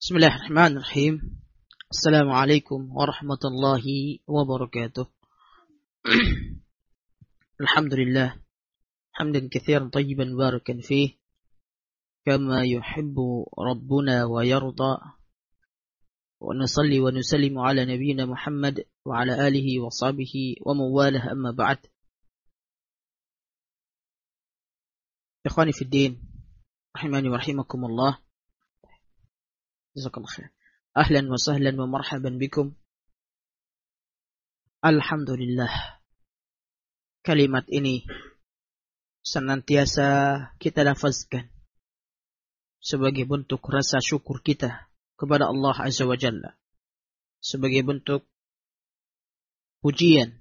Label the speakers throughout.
Speaker 1: Bismillahirrahmanirrahim. Assalamualaikum warahmatullahi wabarakatuh. Alhamdulillah. Hamdan katsiran tayyiban barakan fih. Kama yuhibbu Rabbuna wa yarda. Wa nusalli wa nusallimu ala nabiyyina Muhammad wa ala alihi wa sahbihi wa mawalah amma ba'd. Ikhwani fid din, rahimani wa rahimakumullah. Jazakallah khair. Ahlan wa sahlan wa marhaban bikum. Alhamdulillah. Kalimat ini senantiasa kita lafazkan sebagai bentuk rasa syukur kita kepada Allah Azza wa Jalla, sebagai bentuk pujian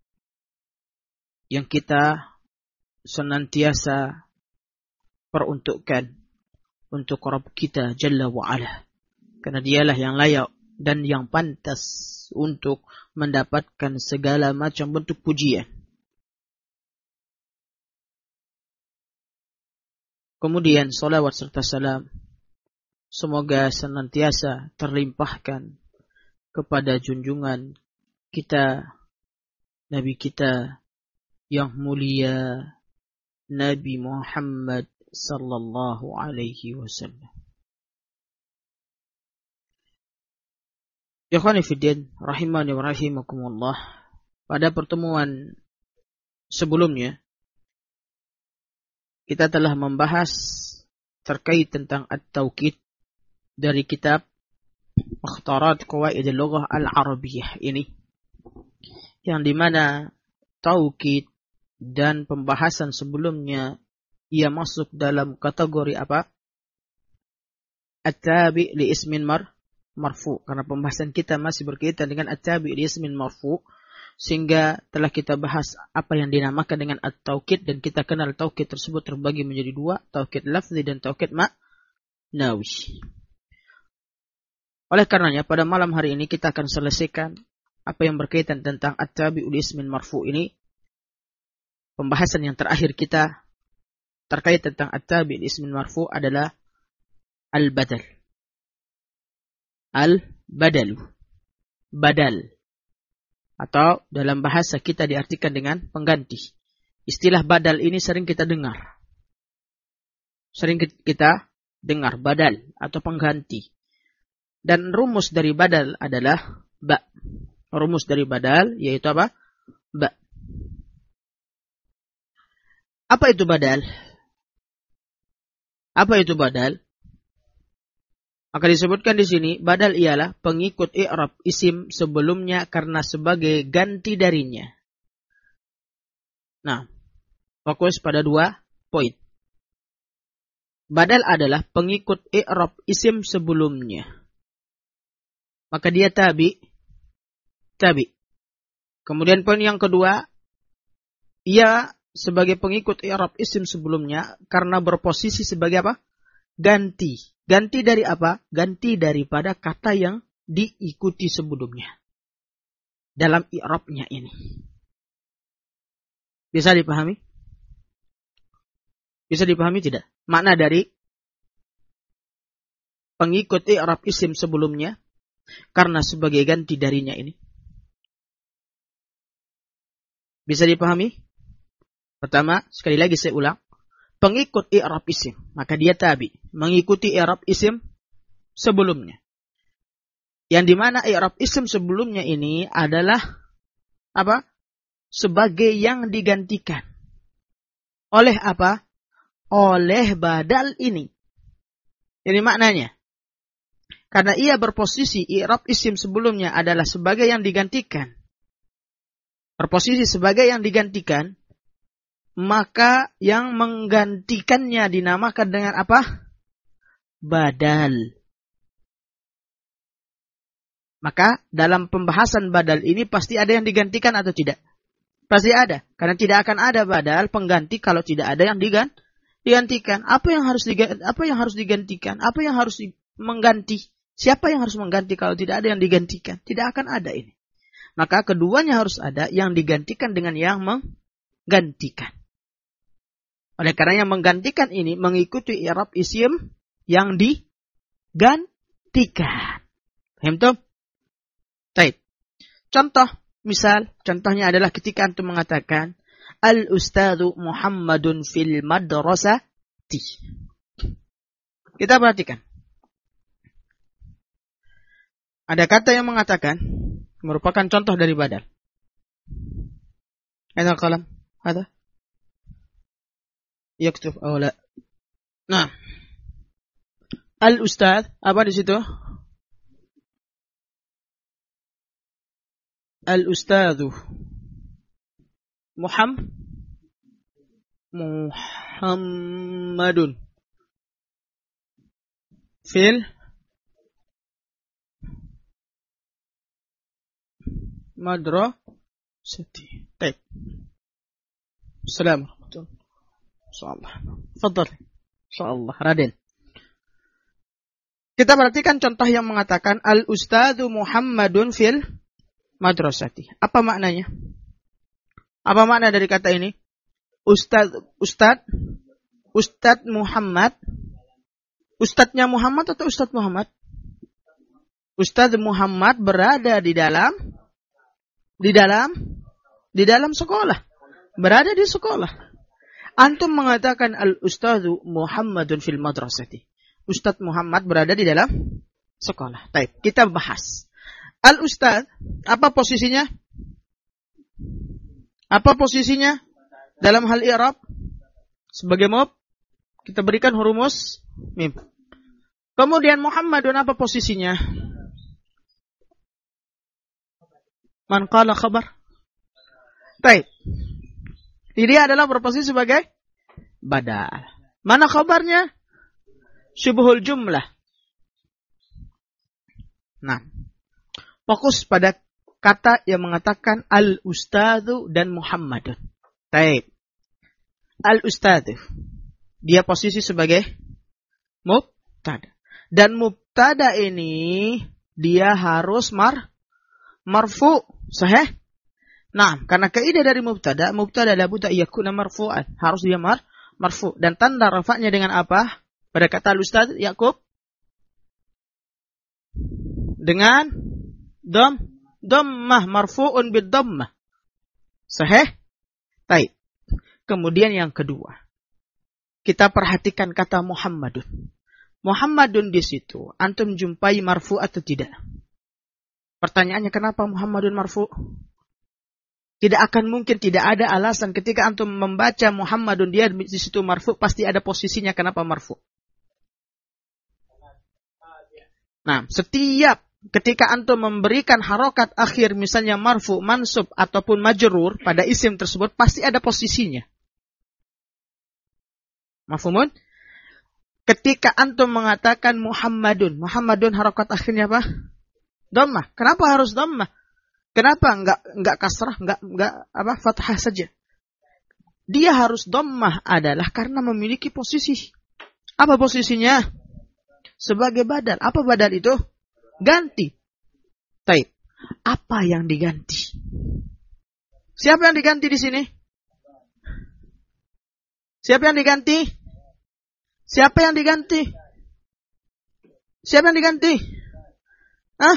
Speaker 1: yang kita senantiasa peruntukkan untuk Rabb kita Jalla wa Ala. Karena dialah yang layak dan yang pantas untuk mendapatkan segala macam bentuk pujian. Kemudian salawat serta salam semoga senantiasa terlimpahkan kepada junjungan kita, Nabi kita yang mulia, Nabi Muhammad sallallahu alaihi wasallam. Ikhwani fiddin, rahimani wa rahimakumullah. Pada pertemuan sebelumnya, kita telah membahas terkait tentang at-tauqid dari kitab Mukhtarat Qawaidil Lughah Al-Arabiyyah ini. Yang dimana tauqid dan pembahasan sebelumnya ia masuk dalam kategori apa? At-tabi' li ismin marfu, karena pembahasan kita masih berkaitan dengan at-tabi' li ismin marfu, sehingga telah kita bahas apa yang dinamakan dengan at-tauqid, dan kita kenal tauqid tersebut terbagi menjadi dua, tauqid lafzi dan tauqid ma'nawi. Oleh karenanya pada malam hari ini kita akan selesaikan apa yang berkaitan tentang at-tabi' li ismin marfu ini. Pembahasan yang terakhir kita terkait tentang at-tabi' li ismin marfu adalah al-badal. Al-badalu, badal, atau dalam bahasa kita diartikan dengan pengganti. Istilah badal ini sering kita dengar. Sering kita dengar badal atau pengganti. Dan rumus dari badal adalah ba. Rumus dari badal yaitu apa? Ba. Apa itu badal? Apa itu badal? Maka disebutkan di sini, badal ialah pengikut i'rab isim sebelumnya karena sebagai ganti darinya. Nah, fokus pada dua poin. Badal adalah pengikut i'rab isim sebelumnya. Maka dia tabi. Kemudian poin yang kedua, ia sebagai pengikut i'rab isim sebelumnya karena berposisi sebagai apa? Ganti. Ganti dari apa? Ganti daripada kata yang diikuti sebelumnya. Dalam i'rabnya ini. Bisa dipahami? Bisa dipahami tidak? Makna dari pengikut i'rab isim sebelumnya karena sebagai ganti darinya ini. Bisa dipahami? Pertama, sekali lagi saya ulang. Pengikut i'rab isim, maka dia tabi, mengikuti i'rab isim sebelumnya. Yang dimana i'rab isim sebelumnya ini adalah apa? Sebagai yang digantikan. Oleh apa? Oleh badal ini. Ini maknanya. Karena ia berposisi i'rab isim sebelumnya adalah sebagai yang digantikan. Berposisi sebagai yang digantikan, maka yang menggantikannya dinamakan dengan apa? Badal. Maka dalam pembahasan badal ini pasti ada yang digantikan atau tidak? Pasti ada. Karena tidak akan ada badal pengganti kalau tidak ada yang digantikan. Apa yang harus digantikan? Apa yang harus mengganti? Siapa yang harus mengganti kalau tidak ada yang digantikan? Tidak akan ada ini. Maka keduanya harus ada, yang digantikan dengan yang menggantikan. Oleh karena yang menggantikan ini mengikuti i'rab isim yang digantikan. gantikan. Paham tuh? Baik. Contoh, contohnya adalah ketika antum mengatakan Al-Ustadzu Muhammadun fil madrasati. Kita perhatikan. Ada kata yang mengatakan merupakan contoh dari badal. Ada kalam? Ada? Yaktub atau la? Nah. Al-Ustadz, apa di situ? Al-Ustadzu Muhammadun fil madrasati. Baik. Assalamualaikum. Insyaallah. Fadhal. Insyaallah, Raden. Kita perhatikan contoh yang mengatakan Al-Ustadzu Muhammadun fil madrasati. Apa maknanya? Apa makna dari kata ini? Ustadz Muhammad. Ustadznya Muhammad atau Ustadz Muhammad? Ustadz Muhammad berada di dalam sekolah. Berada di sekolah. Antum mengatakan Al-Ustadzu Muhammadun fil madrasati. Ustadz Muhammad berada di dalam sekolah. Baik, kita bahas. Al-Ustadz, apa posisinya? Apa posisinya dalam hal i'rab? Sebagai mub, kita berikan hurumus mim. Kemudian Muhammadun apa posisinya? Man qala khabar. Baik. Ini adalah berposisi sebagai badal. Mana khabarnya? Syubhul jumlah. Nah, fokus pada kata yang mengatakan Al-Ustadzu dan Muhammadun. Baik. Al-Ustadzu. Dia posisi sebagai mubtada. Dan mubtada ini dia harus marfu. Sahih? Nah, karena kaidah dari mubtada labudda yakuna marfu'an. Harus dia marfu. Dan tanda rafa'nya dengan apa? Pada kata Al-Ustadz Yakub dengan dhammah marfu'un bid-dhammah. Sahih? Baik. Kemudian yang kedua. Kita perhatikan kata Muhammadun. Muhammadun di situ antum jumpai marfu atau tidak? Pertanyaannya kenapa Muhammadun marfu? Tidak akan mungkin, tidak ada alasan ketika antum membaca Muhammadun dia di situ marfu, pasti ada posisinya kenapa marfu. Nah, setiap ketika antum memberikan harokat akhir misalnya marfu, mansub ataupun majrur pada isim tersebut pasti ada posisinya. Mafhumun? Ketika antum mengatakan Muhammadun harokat akhirnya apa? Dhammah. Kenapa harus dhammah? Kenapa enggak kasrah, enggak apa fathah saja? Dia harus dhammah adalah karena memiliki posisi. Apa posisinya? Sebagai badal. Apa badal itu? Ganti. Taib. Apa yang diganti? Siapa yang diganti di sini? Siapa yang diganti? Siapa yang diganti? Siapa yang diganti? Hah?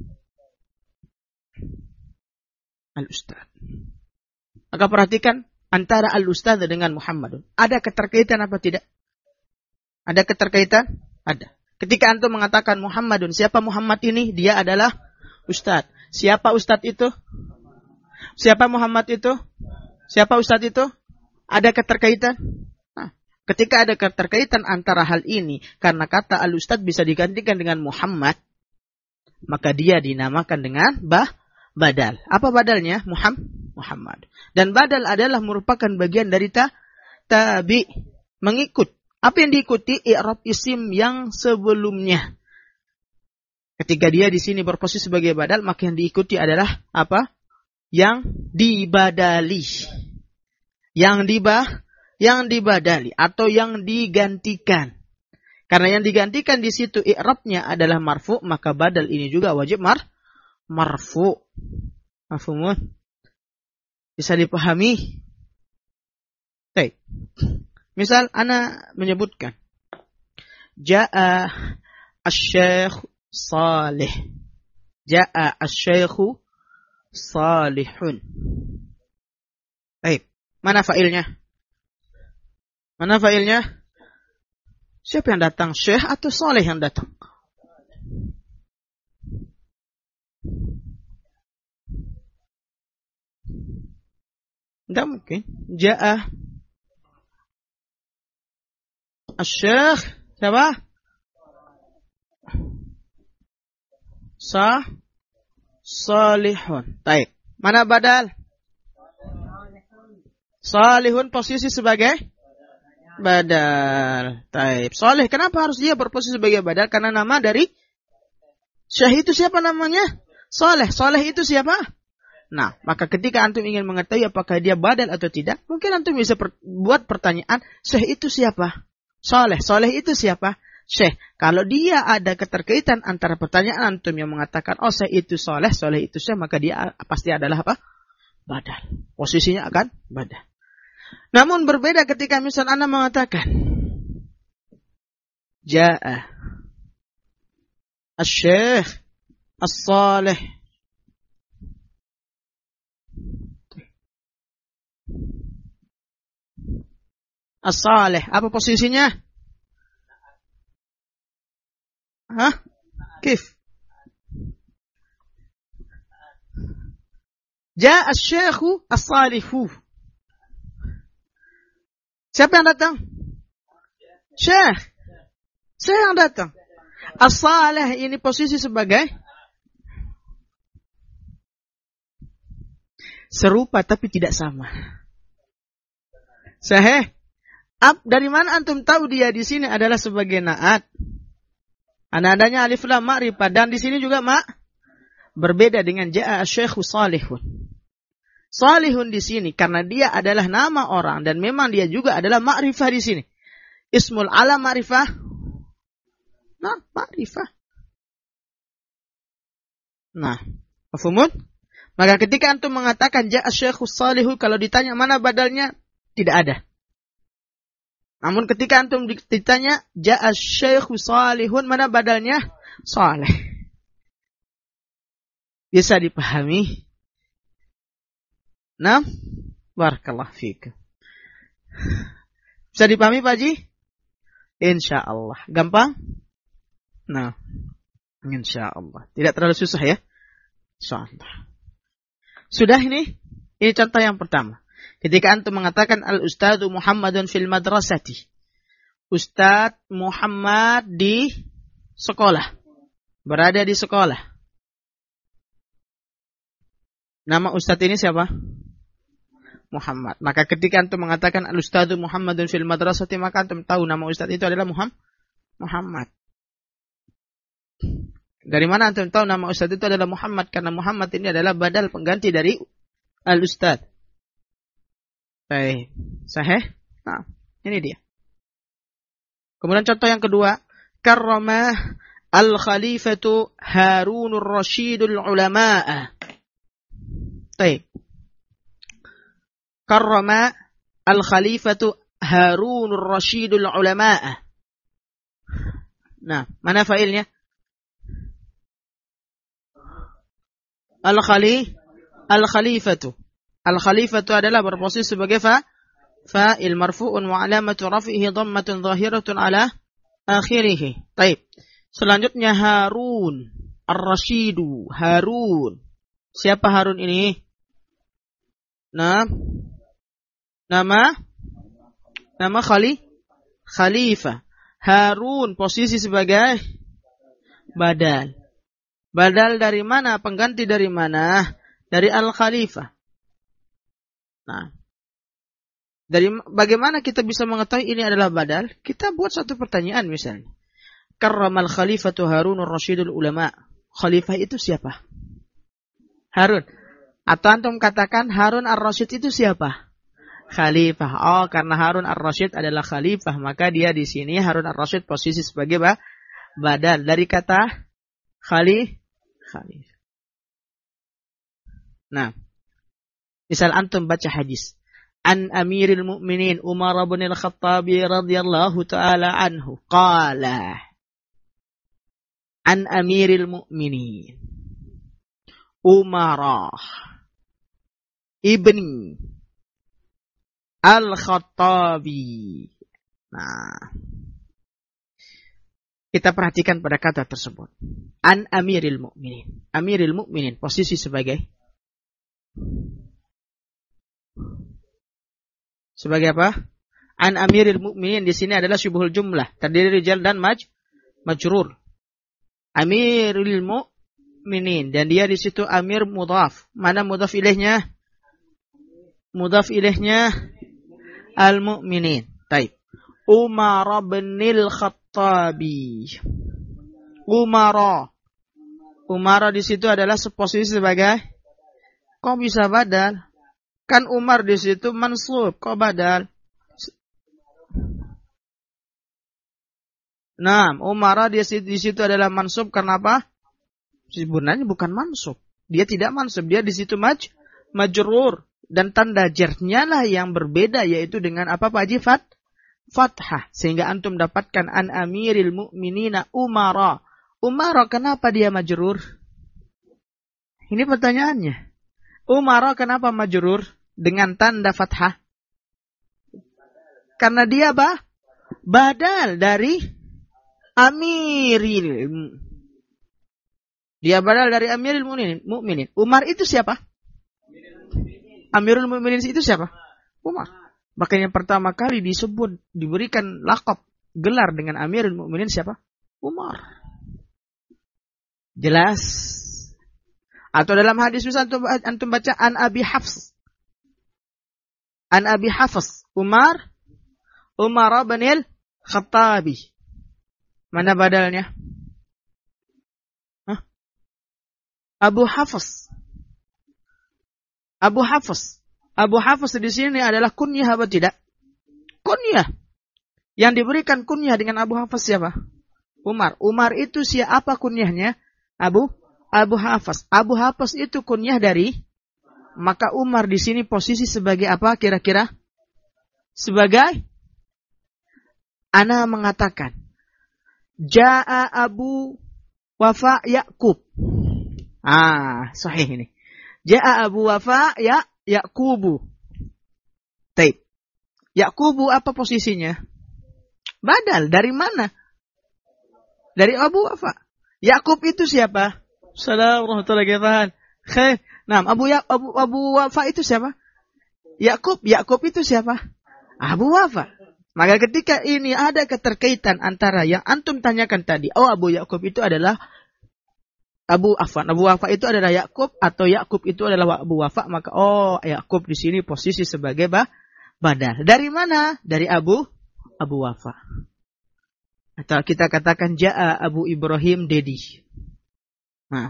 Speaker 1: Al-Ustadz. Maka perhatikan antara Al-Ustadz dengan Muhammadun. Ada keterkaitan apa tidak? Ada keterkaitan? Ada. Ketika antum mengatakan Muhammadun, siapa Muhammad ini? Dia adalah Ustadz. Siapa Ustadz itu? Siapa Muhammad itu? Siapa Ustadz itu? Ada keterkaitan? Nah, ketika ada keterkaitan antara hal ini, karena kata Al-Ustadz bisa digantikan dengan Muhammad, maka dia dinamakan dengan badal. Apa badalnya? Muhammad. Dan badal adalah merupakan bagian dari tabi, mengikut. Apa yang diikuti? I'rab isim yang sebelumnya. Ketika dia di sini berposisi sebagai badal, maka yang diikuti adalah apa? Yang dibadali. Yang dibadali atau yang digantikan. Karena yang digantikan di situ i'rabnya adalah marfu, maka badal ini juga wajib marfu. Mafhumun? Bisa dipahami? Baik. Misal ana menyebutkan Ja'a asy-syekh salih. Ja'a asy-syaikhu salihun. Baik. Mana fa'ilnya? Mana fa'ilnya? Siapa yang datang? Syekh atau salih yang datang? Tidak mungkin. Ja'a asy-syaikh siapa? Salihun. Baik. Mana badal? Salihun posisi sebagai badal. Baik. Salih, kenapa harus dia berposisi sebagai badal? Karena nama dari syekh itu siapa namanya? Saleh. Saleh itu siapa? Nah, maka ketika antum ingin mengetahui apakah dia badal atau tidak, mungkin antum bisa buat pertanyaan, syekh itu siapa? Saleh. Saleh itu siapa? Syekh. Kalau dia ada keterkaitan antara pertanyaan antum yang mengatakan, oh syekh itu saleh, saleh itu syekh, maka dia pasti adalah apa? Badal. Posisinya akan badal. Namun berbeda ketika misal anda mengatakan, Ja'a asy-syekh as-salih. As-salih. Apa posisinya? Hah? Kif? Ja'a asy-syaikhu as-salihu. Siapa yang datang? Syekh. Syekh yang datang. As-salih ini posisi sebagai serupa tapi tidak sama. Sahih. Dari mana antum tahu dia di sini adalah sebagai na'at? Adanya alif lam ma'rifah dan di sini juga berbeda dengan ja'a asy-syaikhu salihun. Salihun di sini karena dia adalah nama orang dan memang dia juga adalah ma'rifah di sini. Ismul alam ma'rifah. Nah, ma'rifah. Nah, mafhumun? Maka ketika antum mengatakan ja'a asy-syaikhu salihu, kalau ditanya mana badalnya, tidak ada. Namun ketika antum ditanya ja'a asy-syaikhu salihun, mana badalnya? Saleh. Bisa dipahami? Nah, barakallahu fiik. Bisa dipahami Pak Haji? Insyaallah. Gampang? Nah, insyaallah. Tidak terlalu susah ya? Insyaallah. Sudah ini? Ini contoh yang pertama. Ketika antum mengatakan al-ustadzu Muhammadun fil madrasati. Ustadz Muhammad di sekolah. Berada di sekolah. Nama ustadz ini siapa? Muhammad. Maka ketika antum mengatakan al-ustadzu Muhammadun fil madrasati, maka antum tahu nama ustadz itu adalah Muhammad. Dari mana antum tahu nama ustadz itu adalah Muhammad? Karena Muhammad ini adalah badal pengganti dari al-ustadz. Baik. Sahih? Nah, ini dia. Kemudian contoh yang kedua, karrama al-khalifatu Harunur Rasyidul ulama'a. Baik. Karrama al-khalifatu Harunur Rasyidul ulama'a. Nah, mana failnya? Al-khalifatu. Al-khalifatu adalah berposisi sebagai fa'il marfu'un wa alamatu raf'ihi dhammatun zahiratun ala akhirih. Baik. Selanjutnya Harun. Ar-Rasyidu. Harun. Siapa Harun ini? Nah. Nama Khalifah. Harun posisi sebagai badal. Badal dari mana? Pengganti dari mana? Dari Al-Khalifah. Nah, bagaimana kita bisa mengetahui ini adalah badal? Kita buat satu pertanyaan misalnya. Karramal Khalifatu Harunur Rasyidul ulama. Khalifah itu siapa? Harun. Atau antum katakan Harun ar-Rasyid itu siapa? Khalifah. Oh, karena Harun ar-Rasyid adalah khalifah, maka dia di sini Harun ar-Rasyid posisi sebagai badal dari kata khalifah. Nah, misal antum baca hadis an Amiril Mukminin Umar bin Al-Khattab radhiyallahu taala anhu qala. An Amiril Mu'minin Umarah Ibni Al-Khattabi. Nah, kita perhatikan pada kata tersebut. An Amiril Mu'minin. Amiril Mu'minin posisi sebagai apa? An Amiril Mu'minin di sini adalah syubhul jumlah, terdiri rijal dan majrur. Amiril Mu'minin, dan dia di situ amir mudhaf. Mana mudhaf ilaihnya? Mudhaf ilaihnya al-mu'minin. Baik. Umar binil Khattabi. Umara di situ adalah posisi sebagai, kok bisa badal? Kan Umar di situ mansub, kok badal? Nah, Umara di situ adalah mansub karena apa? Sebenarnya bukan mansub. Dia tidak mansub, dia di situ majrur, dan tanda jarnya lah yang berbeda, yaitu dengan apa Pak Haji? Fathah, sehingga antum dapatkan an Amiril Mu'minina Umara. Umara kenapa dia majrur? Ini pertanyaannya. Umara kenapa majrur dengan tanda fathah? Karena dia badal dari Amiril. Dia badal dari Amiril Mu'minin. Umar itu siapa? Amirul Mu'minin itu siapa? Umar. Makanya pertama kali diberikan lakab gelar dengan Amirul Mu'minin siapa? Umar. Jelas? Atau dalam hadis misal antum baca an Abi Hafs. An Abi Hafs Umar bin Khattabi. Mana badalnya? Abu Hafs. Abu Hafs di sini adalah kunyah apa tidak? Kunyah. Yang diberikan kunyah dengan Abu Hafs siapa? Umar. Umar itu siapa kunyahnya? Abu Hafs. Abu Hafs itu kunyah dari, maka Umar di sini posisi sebagai apa kira-kira? Sebagai, ana mengatakan, Ja'a Abu Wafa Ya'qub. Sahih ini. Ja'a Abu Wafa Ya'qubu. Taib. Ya'qubu apa posisinya? Badal. Dari mana? Dari Abu Wafa. Ya'qub itu siapa? Assalamualaikum warahmatullahi wabarakatuh. Nah, Abu Wafa itu siapa? Ya'qub itu siapa? Abu Wafa. Maka ketika ini ada keterkaitan antara yang antum tanyakan tadi, Abu Ya'qub itu adalah Abu Wafa itu adalah Ya'qub, atau Ya'qub itu adalah Abu Wafa, maka Ya'qub di sini posisi sebagai badal. Dari mana? Dari Abu Wafa. Atau kita katakan Ja'a Abu Ibrahim Dedi. Nah.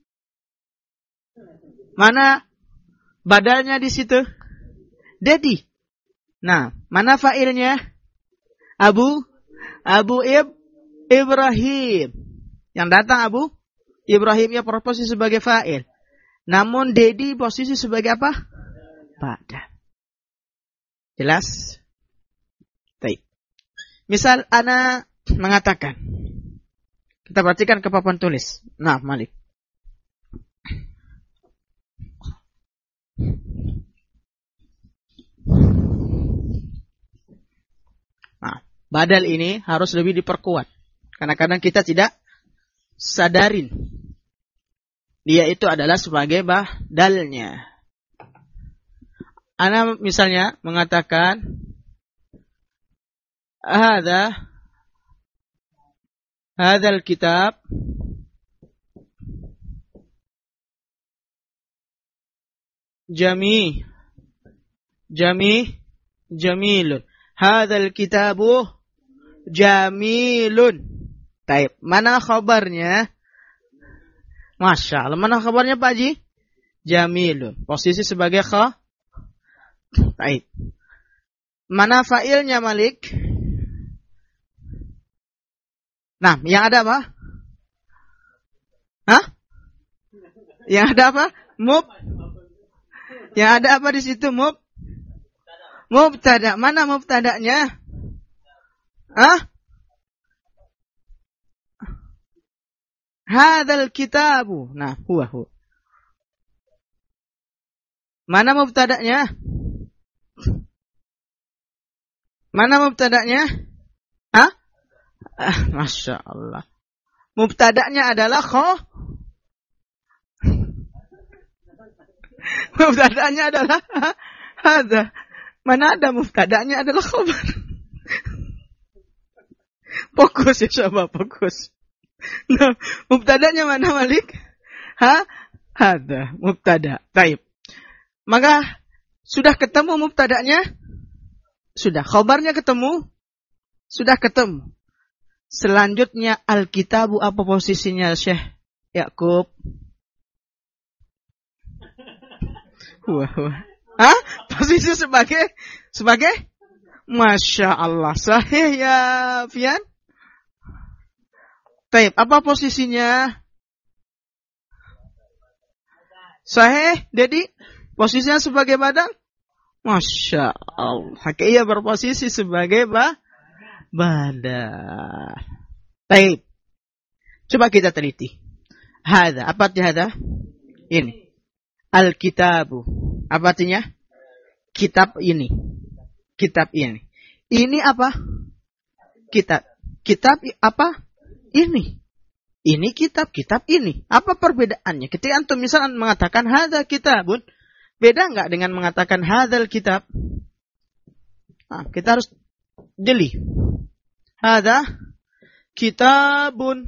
Speaker 1: Mana badalnya di situ? Dedi. Nah, mana fa'ilnya? Abu Ibrahim. Yang datang Abu Ibrahimnya posisi sebagai fa'il. Namun Dedi posisi sebagai apa? Badal. Jelas? Baik. Misal ana mengatakan, kita perhatikan ke papan tulis. Nah, Malik. Nah, badal ini harus lebih diperkuat. Karena kadang kita tidak sadarin dia itu adalah sebagai badalnya. Ana misalnya mengatakan hadzal kitab jamilun. Hadzal kitabu jamilun. Taib. Mana khabarnya? Masya Allah. Mana khabarnya Pak Haji? Jamilun. Posisi sebagai Taib. Mana fa'ilnya Malik? Nah, yang ada apa? Yang ada apa? Yang ada apa di situ? Mubtada. Mana mubtadanya? Hadzal kitabu. Nah, huwa. Mana mubtada'nya? Mana mubtada'nya? Hah? Masya Allah. Mubtada'nya adalah mubtada'nya adalah hadza. Mana ada mubtada'nya adalah khabar. Fokus ya coba, fokus. Nah, mubtada'nya mana Malik? Hadza, mubtada'. Baik. Maka sudah ketemu mubtada'nya? Sudah. Khabarnya ketemu? Sudah ketemu. Selanjutnya Alkitabu apa posisinya Syekh Yakub? Wah. Posisi sebagai Masya Allah. Sahih ya Fian? Baik, apa posisinya? Sahih, jadi posisinya sebagai badal? Masya Allah. Hakikatnya berposisi sebagai badal. Baik. Coba kita teliti. Hadza, apa artinya hadza? Ini. Alkitabu. Apa artinya? Kitab ini. Kitab ini. Ini apa? Kitab. Kitab apa? Ini. Ini kitab ini. Apa perbedaannya? Ketika antum misalnya mengatakan hadza kitabun, beda enggak dengan mengatakan hadzal kitab? Nah, kita harus jeli. Hadza kitabun.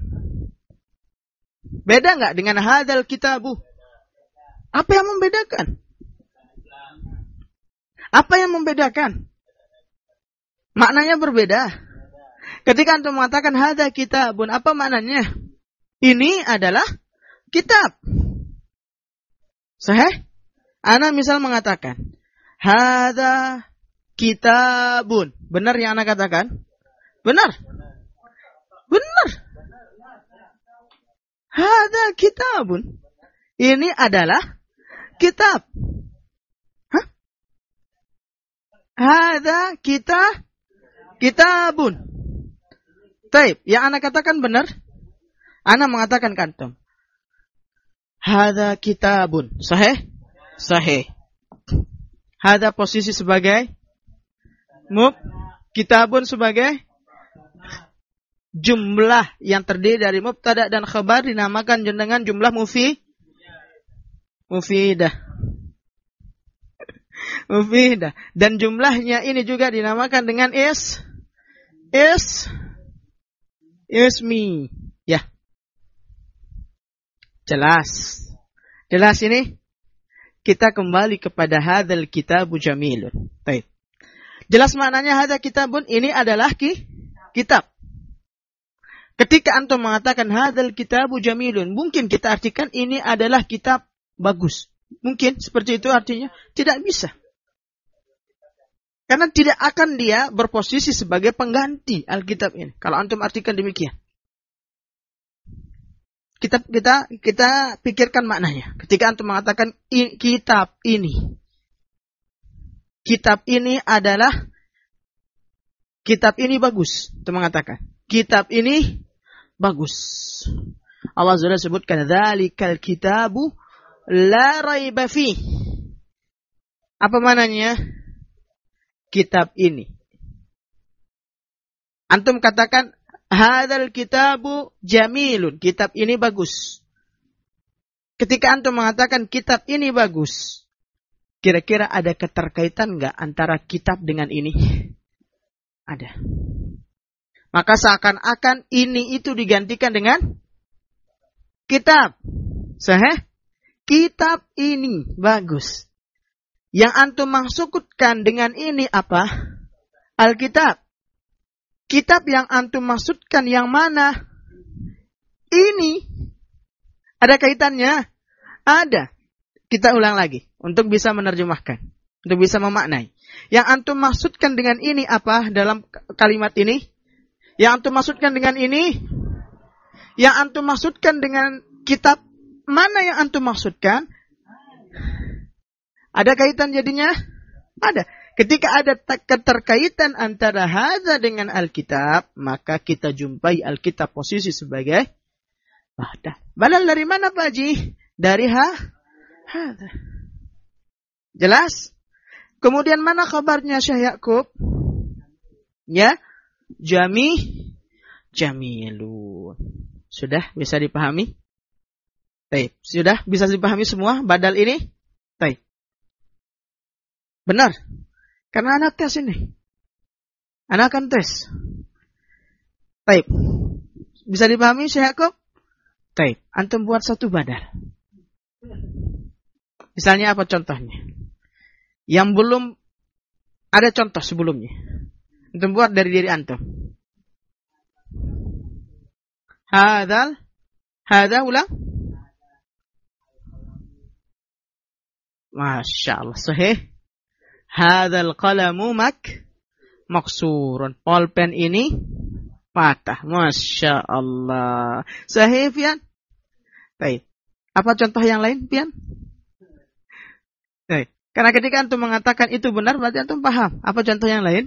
Speaker 1: Beda enggak dengan hadzal kitabu? Apa yang membedakan? Apa yang membedakan? Maknanya berbeda. Ketika antum mengatakan hadza kitabun, apa maknanya? Ini adalah kitab. Sahih? Ana misal mengatakan hadza kitabun. Benar yang ana katakan? Benar. Hadza kitabun. Ini adalah kitab. Hadza kitabun. Baik, yang ana katakan benar. Ana mengatakan kantum. Hadza kitabun. Sahih? Sahih. Hadza posisi sebagai kitabun sebagai jumlah yang terdiri dari mubtada dan khabar dinamakan dengan jumlah mufidah. Dan jumlahnya ini juga dinamakan dengan ismi. Ya. Jelas ini. Kita kembali kepada hadzal kitabu jamilun. Baik. Jelas maknanya hadzal kitabun, ini adalah kitab. Ketika antum mengatakan hadzal kitabu jamilun, mungkin kita artikan ini adalah kitab bagus. Mungkin seperti itu artinya? Tidak bisa. Karena tidak akan dia berposisi sebagai pengganti Alkitab ini. Kalau antum artikan demikian. Kita pikirkan maknanya. Ketika antum mengatakan kitab ini. Kitab ini adalah kitab ini bagus. Itu mengatakan. Kitab ini bagus. Allah sudah sebutkan dzalikal kitabu la raiba fi. Apa maknanya? Kitab ini. Antum katakan hadzal kitabu jamilun. Kitab ini bagus. Ketika antum mengatakan kitab ini bagus, kira-kira ada keterkaitan enggak antara kitab dengan ini? Ada. Maka seakan-akan ini itu digantikan dengan kitab. Sahih? Kitab ini bagus. Yang antum maksudkan dengan ini apa? Alkitab. Kitab yang antum maksudkan yang mana? Ini. Ada kaitannya? Ada. Kita ulang lagi. Untuk bisa menerjemahkan. Untuk bisa memaknai. Yang antum maksudkan dengan ini apa dalam kalimat ini? Yang antum maksudkan dengan ini? Yang antum maksudkan dengan kitab mana yang antum maksudkan? Ada kaitan jadinya? Ada. Ketika ada keterkaitan antara hadza dengan Alkitab, maka kita jumpai Alkitab posisi sebagai Dah. Badal dari mana Pak Haji? Dari hadha. Jelas? Kemudian mana kabarnya Syekh Yakub? Ya, jamilun. Sudah bisa dipahami? Baik. Sudah bisa dipahami semua badal ini? Baik. Benar. Karena anak tes ini. Anak akan tes. Baik. Bisa dipahami Syekh Yakub? Baik. Antum buat satu badal. Misalnya apa contohnya? Yang belum ada contoh sebelumnya. Antum buat dari diri antum. Hadal ulang. Masya Allah. Sahih. Hadal qalamu maksurun. Pulpen ini patah. Masya Allah. Sahih Pian? Baik. Apa contoh yang lain Pian? Baik. Karena ketika antum mengatakan itu benar, berarti antum paham. Apa contoh yang lain?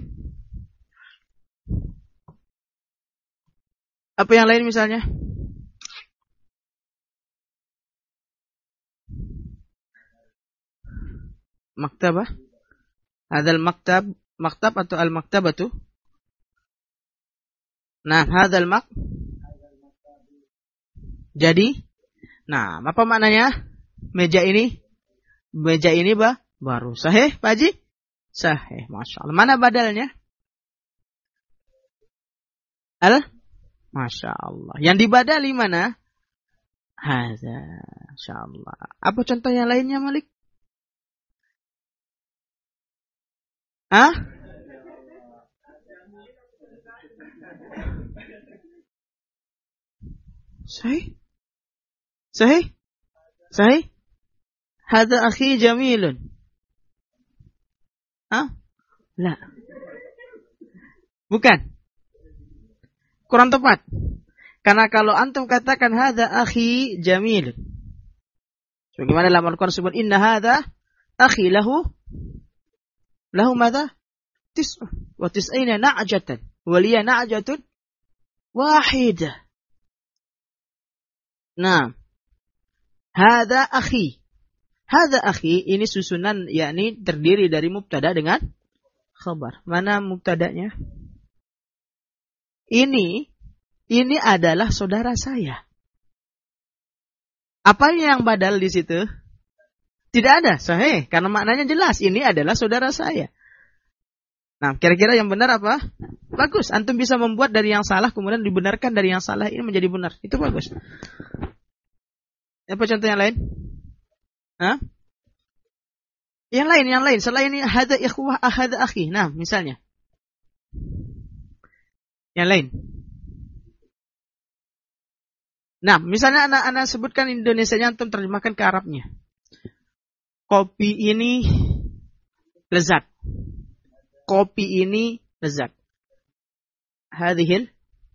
Speaker 1: Apa yang lain misalnya? Maktabah? Hadal maktab atau al-maktabatu? Nah, hadal Jadi, nah, apa maknanya? Meja ini baru. Sahih, Pak Haji? Sahih, Masya Allah. Mana badalnya? Masya Allah. Yang dibadali mana? Hadza. Masya Allah. Apa contoh yang lainnya, Malik? Hah? Sahih? Hadza akhi jamilun. Hah? La. Bukan. Kurang tepat. Karena kalau antum katakan hadza akhi jamilun. Sebagaimana dalam Al-Qur'an sebut inna hadza akhi lahu madza? Wa tis'ina na'jatan. Wa liya na'jatun wahidah. Nah. Hadza akhi. Hadza akhi ini susunan yakni terdiri dari mubtada dengan khabar. Mana mubtadanya? Ini adalah saudara saya. Apa yang badal di situ? Tidak ada, sahih. Karena maknanya jelas, ini adalah saudara saya. Nah, kira-kira yang benar apa? Bagus. Antum bisa membuat dari yang salah, kemudian dibenarkan dari yang salah ini menjadi benar. Itu bagus. Apa contoh yang lain? Hah? Yang lain. Selain ini, hadza ikhwah, hadza akhi. Nah, misalnya. Yang lain. Nah, misalnya anak-anak sebutkan Indonesianya, antum terjemahkan ke Arabnya. Kopi ini lezat. Kopi ini lezat. Hadhil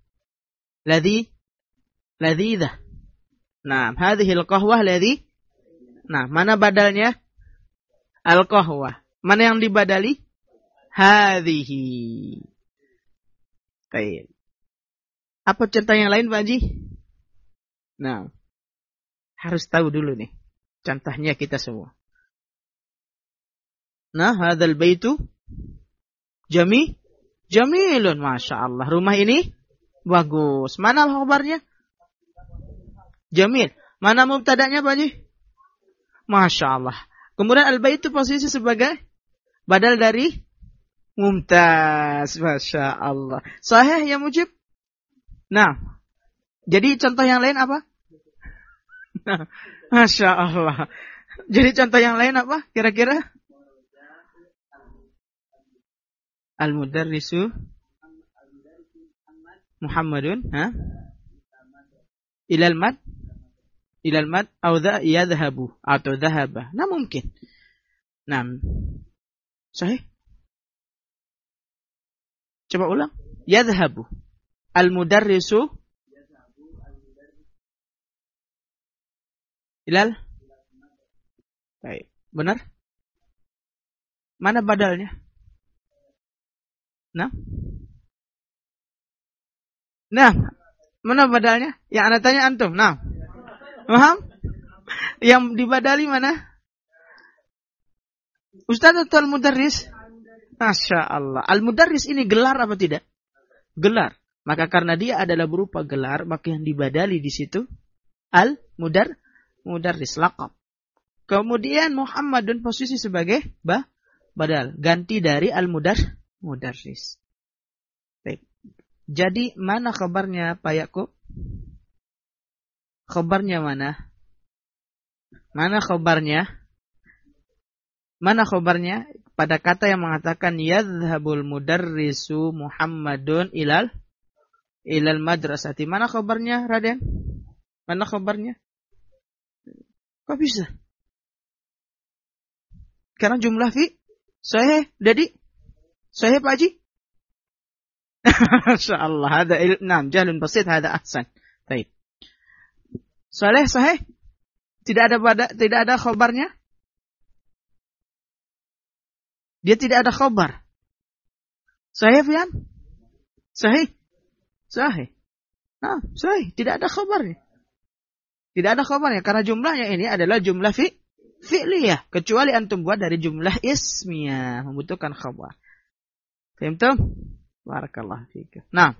Speaker 1: ladhidah. Nah, hadhil qahwah ladhi. Nah, mana badalnya? Al-qahwah. Mana yang dibadali? Hadhihi. Baik. Apa contoh yang lain, Pak Haji? Nah, harus tahu dulu nih. Contohnya kita semua. Nah, hadzal baitu jamilun. Masya Allah. Rumah ini bagus. Mana khabarnya? Jamil. Mana mubtadanya, Pak Haji? Masya Allah. Kemudian al-baitu posisi sebagai badal dari mumtaz. Masya Allah. Sahih ya Mujib? Nah, jadi contoh yang lain apa? Nah, Masya Allah. Jadi contoh yang lain apa? Kira-kira? Al-mudarrisu Muhammadun. Ilal mad yadhabu atau dhahaba. Nah, mungkin. Nah, sahih? Coba ulang. Yadhabu. Al-mudarrisu ilal. Baik, benar? Mana badalnya? Nah, Mana badalnya? Yang Anda tanya antum. Nah. Paham? Yang dibadali mana? Ustaz atau al-mudarris? Masya Allah. Al-mudarris ini gelar apa tidak? Gelar. Maka karena dia adalah berupa gelar, maka yang dibadali di situ al-mudarris, laqab. Kemudian Muhammadun posisi sebagai badal, ganti dari al-mudarris. Baik. Jadi mana kabarnya Pak Yakub? Kabarnya mana? Mana kabarnya? Mana kabarnya pada kata yang mengatakan yadhhabul mudarrisu Muhammadun ilal madrasati. Mana kabarnya, Raden? Mana kabarnya? Kok bisa? Karena jumlah fi sahih, jadi sahih Pak Haji? Masyaallah, hada ilm, jahlun basit, hada ahsan. Baik. Sahih? Tidak ada khabarnya? Dia tidak ada khabar. Sahih Fian? Sahih. Nah, sahih, tidak ada khabarnya. Tidak ada khabarnya karena jumlahnya ini adalah jumlah fi'liyah, kecuali antum buat dari jumlah ismiyah, membutuhkan khabar. Paham tuh? Barakallahu fiik. Nah.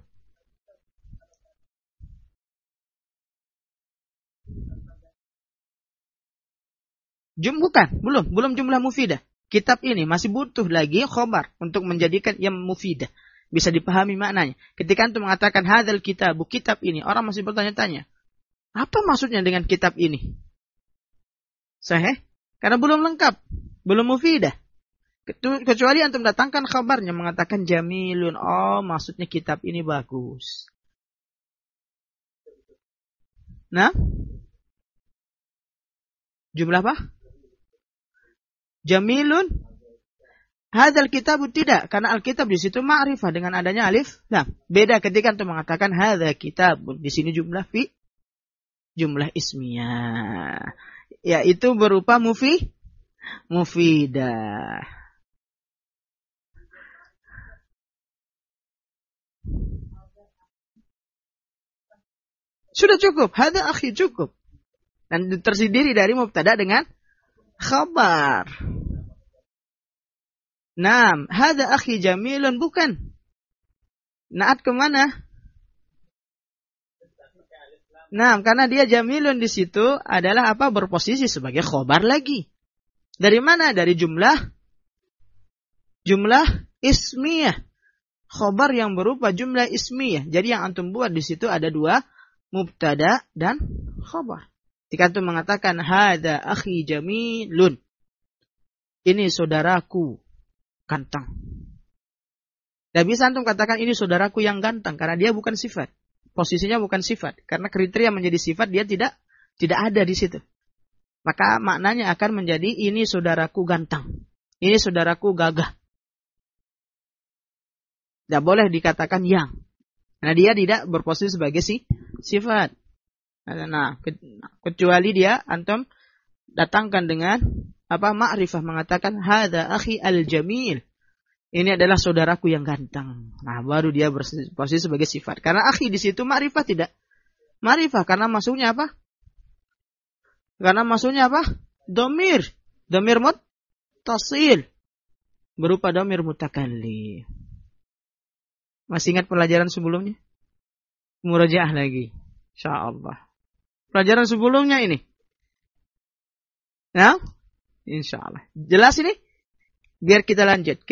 Speaker 1: Belum jumlah mufidah. Kitab ini masih butuh lagi khabar untuk menjadikan yang mufidah. Bisa dipahami maknanya. Ketika antum mengatakan hadzal kitab ini, orang masih bertanya-tanya. Apa maksudnya dengan kitab ini? Sahih? Karena belum lengkap, belum mufidah. Kecuali antum datangkan khabarnya mengatakan jamilun. Oh, maksudnya kitab ini bagus. Nah? Jumlah apa? Jamilun. Hadzal kitab tidak, karena alkitab di situ ma'rifah dengan adanya alif. Nah, beda ketika antum mengatakan hadzal kitab. Di sini jumlah ismiyah. Yaitu berupa mufidah. Sudah cukup, hadza akhi cukup. Dan terdiri dari mubtada dengan khabar. Naam, hadza akhi jamilun bukan. Naat kemana? Naam, karena dia jamilun di situ adalah apa? Berposisi sebagai khabar lagi. Dari mana? Dari jumlah ismiyah. Khabar yang berupa jumlah ismiyah. Jadi yang antum buat di situ ada dua, mubtada dan khabar. Jika antum mengatakan hadza akhi jamilun. Ini saudaraku ganteng. Tidak bisa antum katakan ini saudaraku yang ganteng karena dia bukan sifat. Posisinya bukan sifat. Karena kriteria menjadi sifat dia tidak ada di situ. Maka maknanya akan menjadi ini saudaraku ganteng. Ini saudaraku gagah. Tidak boleh dikatakan yang. Karena dia tidak berposisi sebagai sifat. Nah, kecuali dia antum datangkan dengan ma'rifah mengatakan hadza akhi al-jamil. Ini adalah saudaraku yang ganteng. Nah, baru dia berposisi sebagai sifat. Karena akhi di situ ma'rifah tidak. Ma'rifah karena masuknya apa? Domir muttasil. Berupa domir mutakallim. Masih ingat pelajaran sebelumnya? Murajaah lagi. Insyaallah. Pelajaran sebelumnya ini. Nah, insyaallah. Jelas ini? Biar kita lanjut.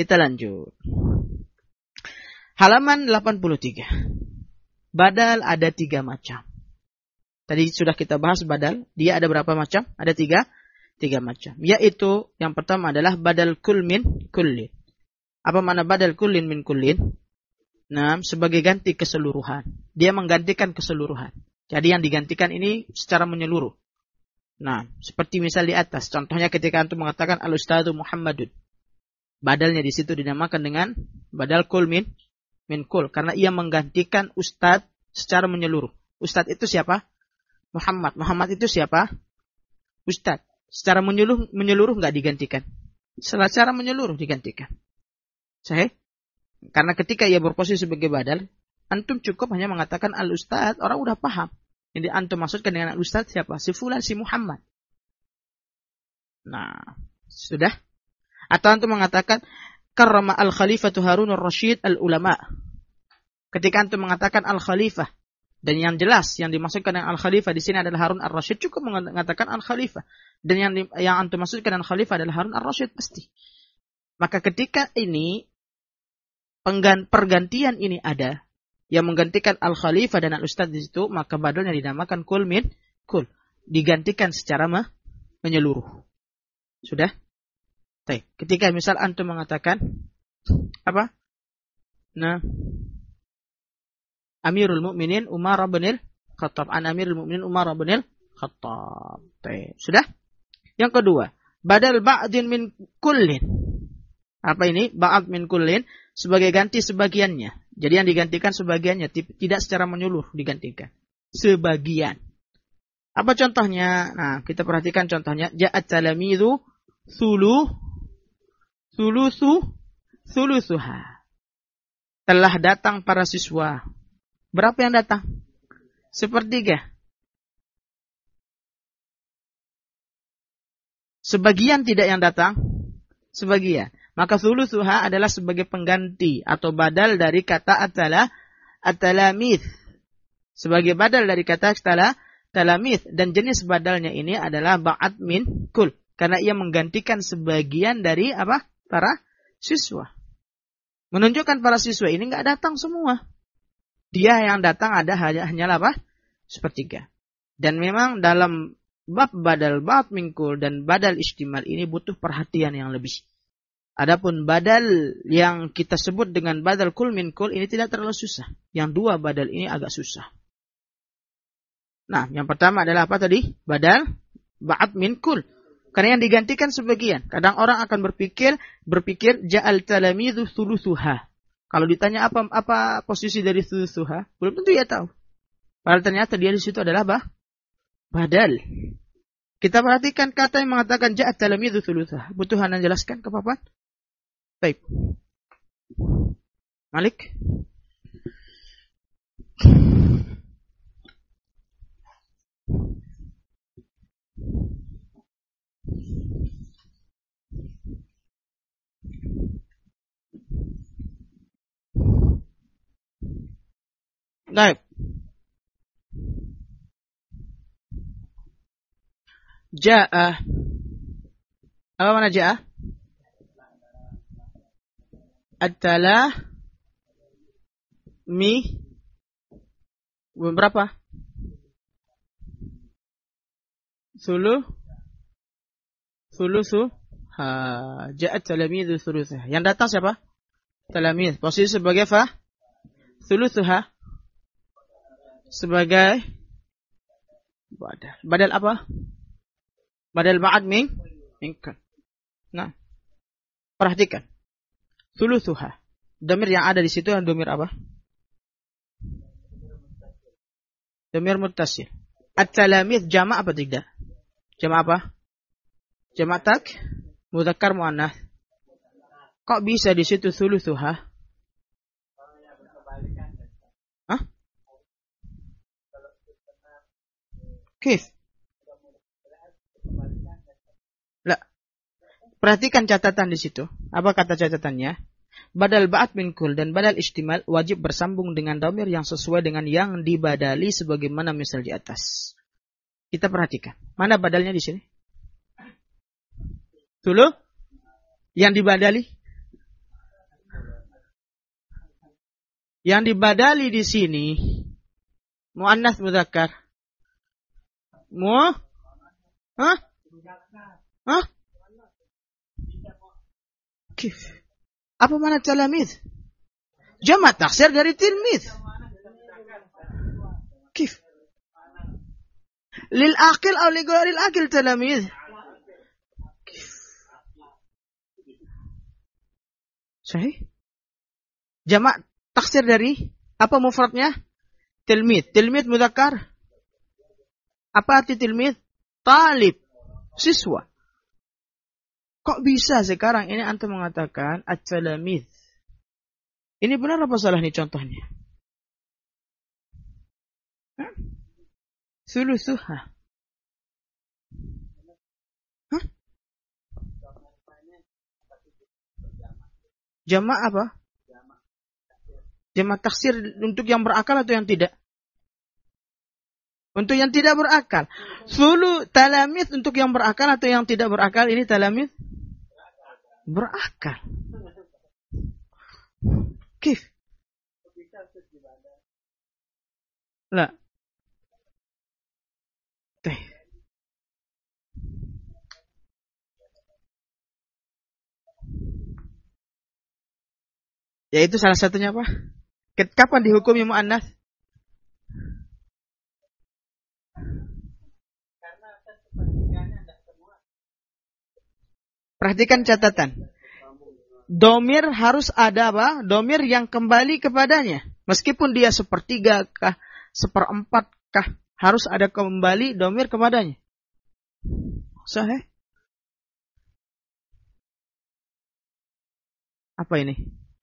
Speaker 1: Halaman 83. Badal ada 3 macam. Tadi sudah kita bahas badal. Dia ada berapa macam? Ada 3 macam. Yaitu yang pertama adalah badal kull min kullin. Apa makna badal kullin min kullin? Nah, sebagai ganti keseluruhan. Dia menggantikan keseluruhan. Jadi yang digantikan ini secara menyeluruh. Nah, seperti misal di atas. Contohnya ketika antum mengatakan al-ustadzu Muhammadun. Badalnya di situ dinamakan dengan badal kul min kul. Karena ia menggantikan ustadz secara menyeluruh. Ustadz itu siapa? Muhammad. Muhammad itu siapa? Ustadz. Secara menyeluruh nggak digantikan. Secara menyeluruh digantikan. Sahih? Karena ketika ia berposisi sebagai badal, Antum cukup hanya mengatakan al-ustadz, orang udah paham. Jadi antum maksudkan dengan al-ustadz siapa? Si fulan, si Muhammad. Nah, sudah? Atau antum mengatakan karrama al-khalifatu Harun ar-Rasyid al-ulama. Ketika antum mengatakan al-khalifah, dan yang jelas yang dimaksudkan dengan al-khalifah di sini adalah Harun ar-Rasyid, cukup mengatakan al-khalifah. Dan yang antum maksudkan dengan khalifah adalah Harun ar-Rasyid pasti. Maka ketika ini pergantian ini ada yang menggantikan al-khalifah dan al-ustadz di situ, maka badalnya dinamakan kul min kul, digantikan secara menyeluruh. Sudah? Baik. Ketika misal antum mengatakan apa? Nah, Amirul Mukminin Umar bin Khattab, an Amirul Mukminin Umar bin Khattab. Baik. Sudah? Yang kedua, badal ba'din min kullin. Apa ini? Ba'd min kullin, sebagai ganti sebagiannya. Jadi yang digantikan sebagiannya, tidak secara menyeluruh digantikan. Sebagian. Apa contohnya? Nah, kita perhatikan contohnya. Ja'at talamidu thuluthuha. Telah datang para siswa. Berapa yang datang? Sepertiga. Sebagian tidak yang datang? Sebagian. Maka thuluthuha adalah sebagai pengganti atau badal dari kata at-talamith. Sebagai badal dari kata talamith, dan jenis badalnya ini adalah ba'd min kul, karena ia menggantikan sebagian dari apa? Para siswa. Menunjukkan para siswa ini enggak datang semua. Dia yang datang ada hanyalah apa? Sepertiga. Dan memang dalam bab badal ba'd min kul dan badal istimal ini butuh perhatian yang lebih. Adapun badal yang kita sebut dengan badal kul min kul ini tidak terlalu susah. Yang dua badal ini agak susah. Nah, yang pertama adalah apa tadi? Badal ba'd min kul. Karena yang digantikan sebagian. Kadang orang akan berpikir ja'al talamidhu thuluthuha. Kalau ditanya apa posisi dari thuluthuha, belum tentu ia tahu. Padahal ternyata dia di situ adalah badal. Kita perhatikan kata yang mengatakan ja'at talamidhu thuluthuha. Butuh Anda jelaskan ke papan? Baik. Malik. Baik. Ja'a. Apa mana ja'a? At-talah mi berapa? Thuluthu ja'at talamidhu thuluthuha. Yang datang siapa? Talamidh. Posisi sebagai thuluthuha sebagai badal. Badal apa? Badal ba'd min kul. Nah, perhatikan. Thuluthuha. Dhamir yang ada di situ adalah dhamir apa? Dhamir muttasil. At-talamidh jama' apa tidak? Jama' apa? Jama' tak? Mudzakkar muannats. Kok bisa di situ thuluthuha? Hah? Kif? La. Perhatikan catatan di situ. Apa kata catatannya? Badal ba'd min kul dan badal istimal wajib bersambung dengan dhamir yang sesuai dengan yang dibadali sebagaimana misal di atas. Kita perhatikan. Mana badalnya di sini? Dulu yang dibadali. Yang dibadali di sini muannats mudzakkar. Hah? Kif? Apa mana talamidh? Jama' taksir dari tilmidh. Kif? Lil aqil atau li ghairil aqil talamidh? Kif? Sahih? Jama' taksir dari apa mufradnya? Tilmidh. Tilmidh mudzakkar. Apa arti tilmidh? Talib. Siswa. Kok bisa sekarang ini antum mengatakan at-talamidh? Ini benar apa salah nih contohnya? Sulusuha. Hah? Jamak apa? Jamak taksir untuk yang berakal atau yang tidak? Untuk yang tidak berakal. Sulu talamid untuk yang berakal atau yang tidak berakal? Ini talamid berakal. Kif? Lah. Yaitu salah satunya apa? Kapan dihukumi mu'annas? Perhatikan catatan. Domir harus ada apa? Domir yang kembali kepadanya. Meskipun dia sepertiga kah, seperempat kah, harus ada kembali domir kepadanya. Sahih? Apa ini?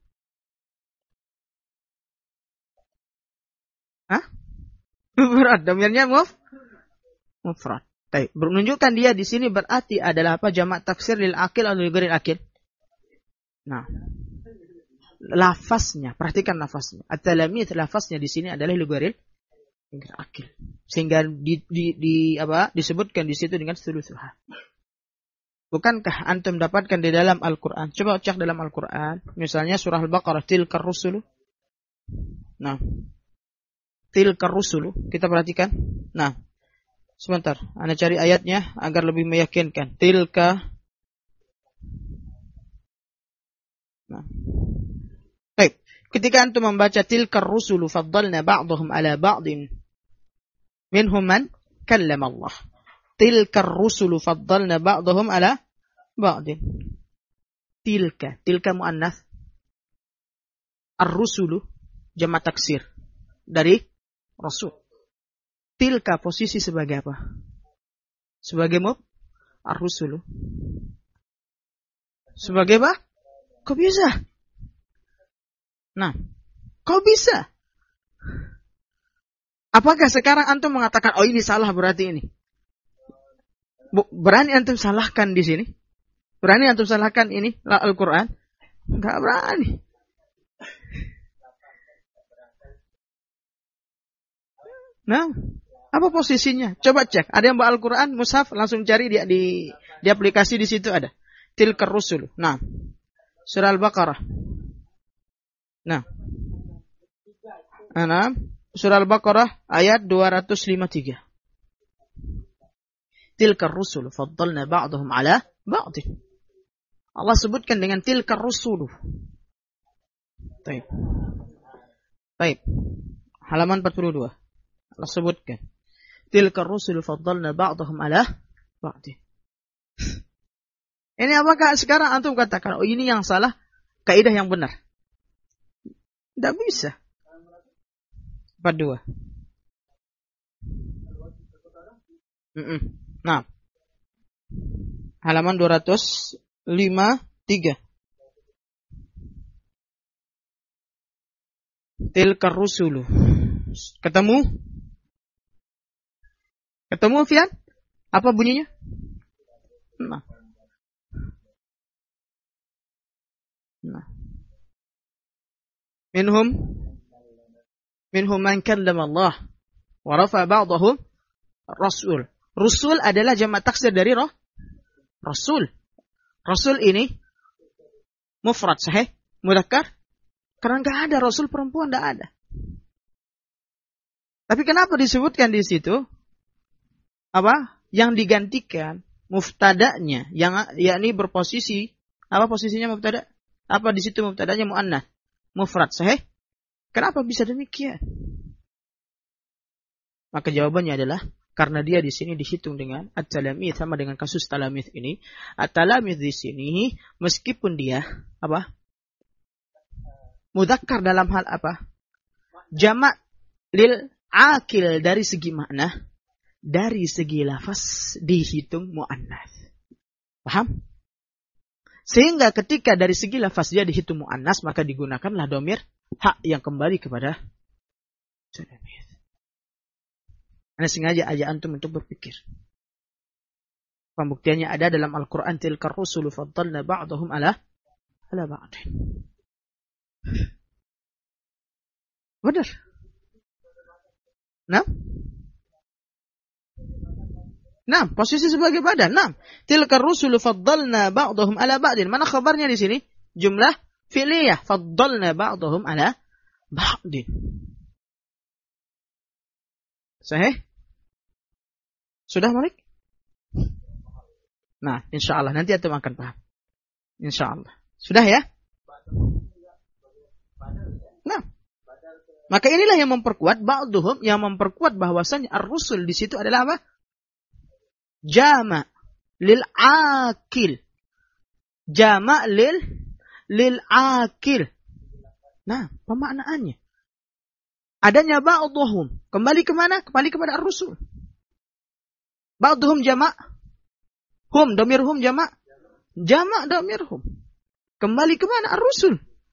Speaker 1: Hah? Berat. Domirnya mufrad. Baik. Menunjukkan dia di sini berarti adalah apa? Jamak taksir lil akil atau lil ghairil akil. Nah, lafaznya, perhatikan lafaznya. At-talamid lafaznya di sini adalah lil ghairil akil. Sehingga disebutkan di situ dengan sulusuha. Bukankah antum dapatkan di dalam Al-Qur'an? Coba cek dalam Al-Qur'an, misalnya surah Al-Baqarah, tilkar rusulu. Nah, tilkar rusulu, kita perhatikan. Nah, sebentar, Anda cari ayatnya agar lebih meyakinkan. Tilka. Nah. Baik, ketika antum membaca tilkar rusulu faddalna ba'dahum ala ba'din minhum man kallama Allah. Tilkar rusulu faddalna ba'dahum ala ba'din. Tilka muannas. Ar-rusulu jamak taksir dari rasul. Tilka posisi sebagai apa? Sebagai ar-rusulu. Sebagai apa? Kok bisa? Nah, kok bisa? Apakah sekarang antum mengatakan, oh ini salah berarti ini? Berani antum salahkan di sini? Berani antum salahkan ini Al-Quran? Enggak berani. Nah, apa posisinya? Coba cek. Ada yang bawa Al-Quran, mushaf, langsung cari di aplikasi di situ ada. Tilkar rusul. Nah, surah Al-Baqarah. Nah, surah Al-Baqarah ayat 253. Tilkar rusul faddalna ba'dahum ala ba'dih. Allah sebutkan dengan tilkar rusul. Baik. Halaman 42. Allah sebutkan. Tilkar rusul faddalna ba'dahum ala ba'dih. Ini apakah sekarang antum katakan, oh ini yang salah, kaidah yang benar? Tidak bisa. 42. Nah, halaman 253. Tilkar rusulu. Ketemu? Ketemu, Fian? Apa bunyinya? Nah. Minhum man kallama Allah wa rafa ba'dahum rasul. Rasul adalah jamak taksir dari rasul. Rasul ini mufrad sahih, mudzakkar. Karena enggak ada rasul perempuan, enggak ada. Tapi kenapa disebutkan di situ? Apa? Yang digantikan muftadanya, yakni berposisi, apa posisinya mubtada? Apa di situ mubtadanya muannats? Mufrad sahih. Kenapa bisa demikian? Maka jawabannya adalah karena dia di sini dihitung dengan at-talamid, sama dengan kasus talamid ini. At-talamid di sini meskipun dia apa? Mudzakkar dalam hal apa? Jamak lil akil dari segi makna, dari segi lafaz dihitung muannats. Paham? Sehingga ketika dari segi lafaz dia dihitung muannats, maka digunakanlah domir hak yang kembali kepada talamid. Anda sengaja ajak antum untuk berpikir. Pembuktiannya ada dalam Al-Quran. Tilkar rusulu faddalna ba'dahum ala ba'din. Benar. Nah, posisi sebagai badan. Nah, tilkar rusulu faddalna ba'dahum ala ba'din. Mana khabarnya di sini? Jumlah fi'liyah. Faddalna ba'dahum ala ba'din. Sahih? Sudah, Malik? Nah, insyaallah nanti antum akan paham. Insyaallah. Sudah ya? Nah, maka inilah yang memperkuat ba'duhum, yang memperkuat bahwasanya ar-rusul di situ adalah apa? Jama' lil akil. Jama' lil akil. Nah, pemaknaannya. Adanya ba'duhum. Kembali kemana? Kembali kepada ar-rusul. Ba'duhum jama'. Hum, domir hum jama'. Jama' domir hum. Kembali kemana? Ar-rusul.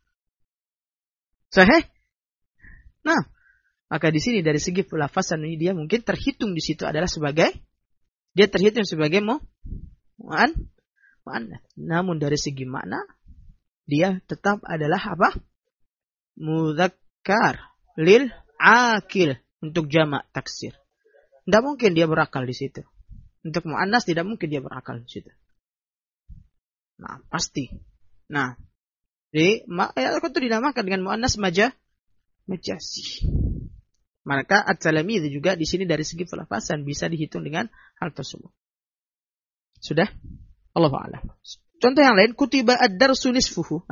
Speaker 1: Sahih? Nah, maka di sini dari segi pelafasan ini dia mungkin terhitung di situ adalah sebagai, dia terhitung sebagai mu'annas. Namun dari segi makna dia tetap adalah apa? Mudzakkar lil akil, untuk jamak taksir. Tidak mungkin dia berakal di situ. Untuk mu'annas tidak mungkin dia berakal di situ. Nah, pasti. Nah, jadi ayat itu dinamakan dengan mu'annas majasi. Maka at-salami itu juga di sini dari segi pelafasan bisa dihitung dengan hal tersebut. Sudah? Allahu a'lam. Contoh yang lain, kutiba ad-darsu nisfuhu.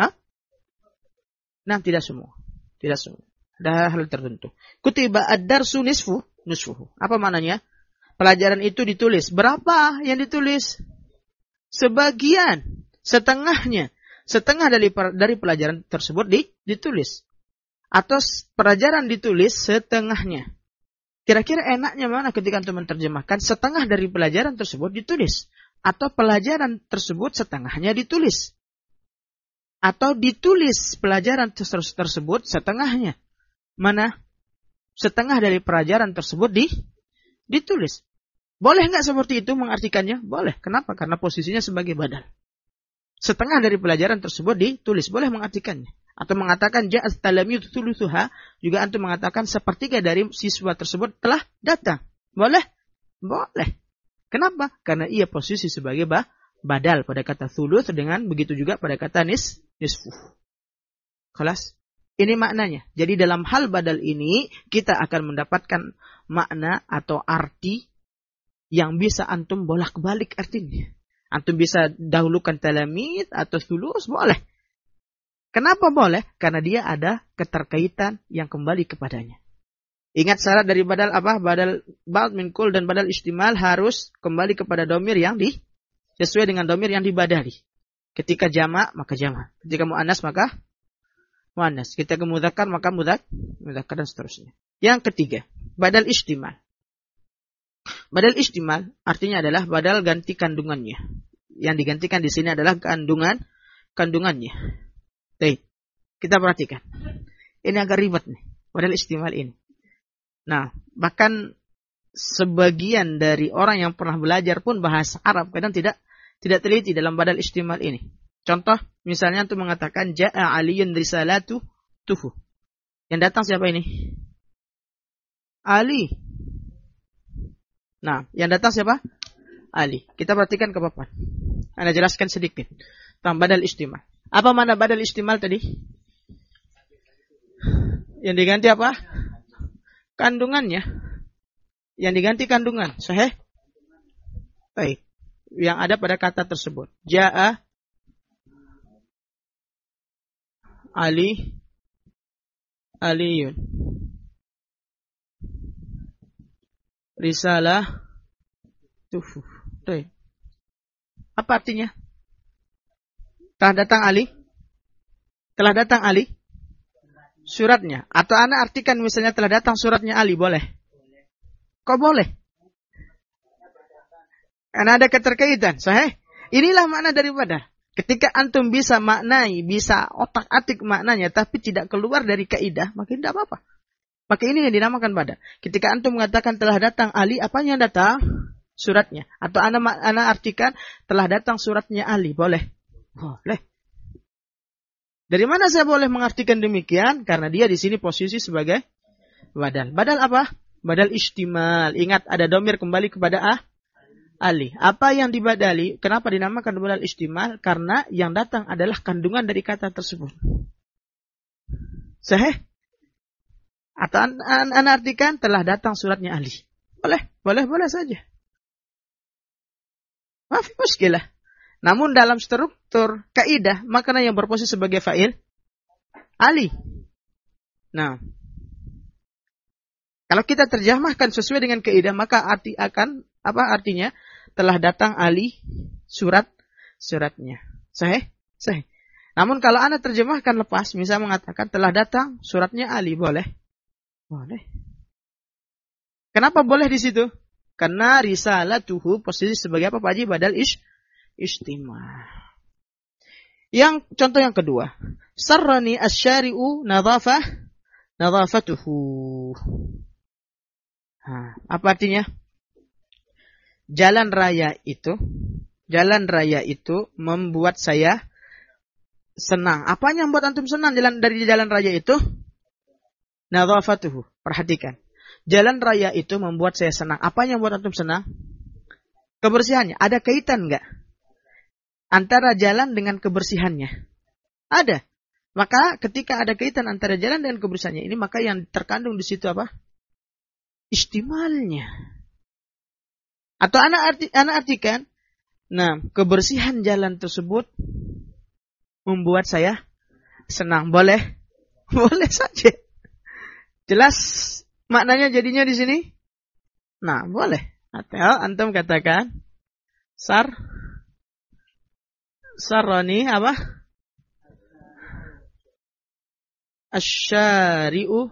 Speaker 1: Nah, tidak semua. Tidak semua. Ada hal tertentu. Kutiba ad-darsu nisfuhu. Apa maknanya? Pelajaran itu ditulis. Berapa yang ditulis? Sebagian. Setengahnya. Setengah dari pelajaran tersebut ditulis. Atau pelajaran ditulis setengahnya. Kira-kira enaknya mana ketika antum menerjemahkan setengah dari pelajaran tersebut ditulis. Atau pelajaran tersebut setengahnya ditulis. Atau ditulis pelajaran tersebut setengahnya. Mana? Setengah dari pelajaran tersebut ditulis. Boleh nggak seperti itu mengartikannya? Boleh. Kenapa? Karena posisinya sebagai badal. Setengah dari pelajaran tersebut ditulis. Boleh mengartikannya. Atau mengatakan ja'at talamiyyu thuluthuha, juga antum mengatakan sepertiga dari siswa tersebut telah datang. Boleh? Boleh. Kenapa? Karena ia posisi sebagai badal pada kata thuluth, dengan begitu juga pada kata nisfuh. Kelas? Ini maknanya. Jadi dalam hal badal ini kita akan mendapatkan makna atau arti yang bisa antum bolak-balik artinya. Antum bisa dahulukan talamid atau thuluth, boleh. Kenapa boleh? Karena dia ada keterkaitan yang kembali kepadanya. Ingat syarat dari badal apa? Badal ba'd min kul dan badal istimal harus kembali kepada domir yang sesuai dengan domir yang dibadali. Ketika jamak maka jamak. Ketika mu'annas maka mu'annas. Ketika mudzakkar maka mudzakkar dan seterusnya. Yang ketiga, badal istimal. Badal istimal artinya adalah badal ganti kandungannya. Yang digantikan di sini adalah kandungannya. Baik, kita perhatikan. Ini agak ribet nih, badal istimal ini. Nah, bahkan sebagian dari orang yang pernah belajar pun bahasa Arab kadang tidak teliti dalam badal istimal ini. Contoh, misalnya untuk mengatakan ja'a aliyun risalatu tuhu. Yang datang siapa ini? Ali. Nah, yang datang siapa? Ali. Kita perhatikan ke papan. Anda jelaskan sedikit tentang badal istimal. Apa mana badal istimal tadi? Yang diganti apa? Kandungannya. Yang diganti kandungan. Sahih? Baik. Yang ada pada kata tersebut. Ja'a Aliyun. Risalah tufu. Baik. Apa artinya? Telah datang Ali suratnya. Atau ana artikan misalnya telah datang suratnya Ali, boleh? Kok boleh? Karena ada keterkaitan. Sahih? Inilah makna daripada. Ketika antum bisa maknai, bisa otak-atik maknanya, tapi tidak keluar dari kaidah, maka tidak apa-apa. Maka ini yang dinamakan badal. Ketika antum mengatakan telah datang Ali, apanya yang datang? Suratnya. Atau ana artikan telah datang suratnya Ali. Boleh? Boleh. Dari mana saya boleh mengartikan demikian? Karena dia di sini posisi sebagai badal. Badal apa? Badal istimal. Ingat, ada domir kembali kepada Ali. Apa yang dibadali? Kenapa dinamakan badal istimal? Karena yang datang adalah kandungan dari kata tersebut. Sahih? Atau anda artikan telah datang suratnya Ali. Boleh saja. Maaf, muskilah. Namun dalam struktur kaidah, makna yang berposisi sebagai fa'il Ali. Nah, kalau kita terjemahkan sesuai dengan kaidah, maka apa artinya? Telah datang Ali suratnya. Sahih? Namun kalau anda terjemahkan lepas, misal mengatakan telah datang suratnya Ali, boleh? Boleh. Kenapa boleh di situ? Karena risalatuhu posisi sebagai apa Pak Haji? Badal istimah. Yang contoh yang kedua, sarrani asyari'u nadhafatuhu. Apa artinya? Jalan raya itu membuat saya senang. Apanya yang membuat antum senang dari jalan raya itu? Nadhafatuhu. Perhatikan. Jalan raya itu membuat saya senang. Apa yang membuat antum senang? Kebersihannya. Ada kaitan enggak antara jalan dengan kebersihannya? Ada. Maka ketika ada kaitan antara jalan dengan kebersihannya ini, maka yang terkandung di situ apa? Istimalnya. Atau anak artikan, nah, kebersihan jalan tersebut membuat saya senang. Boleh? Boleh saja. Jelas maknanya jadinya di sini? Nah, boleh. Atau antum katakan sarrani apa? Asyari'u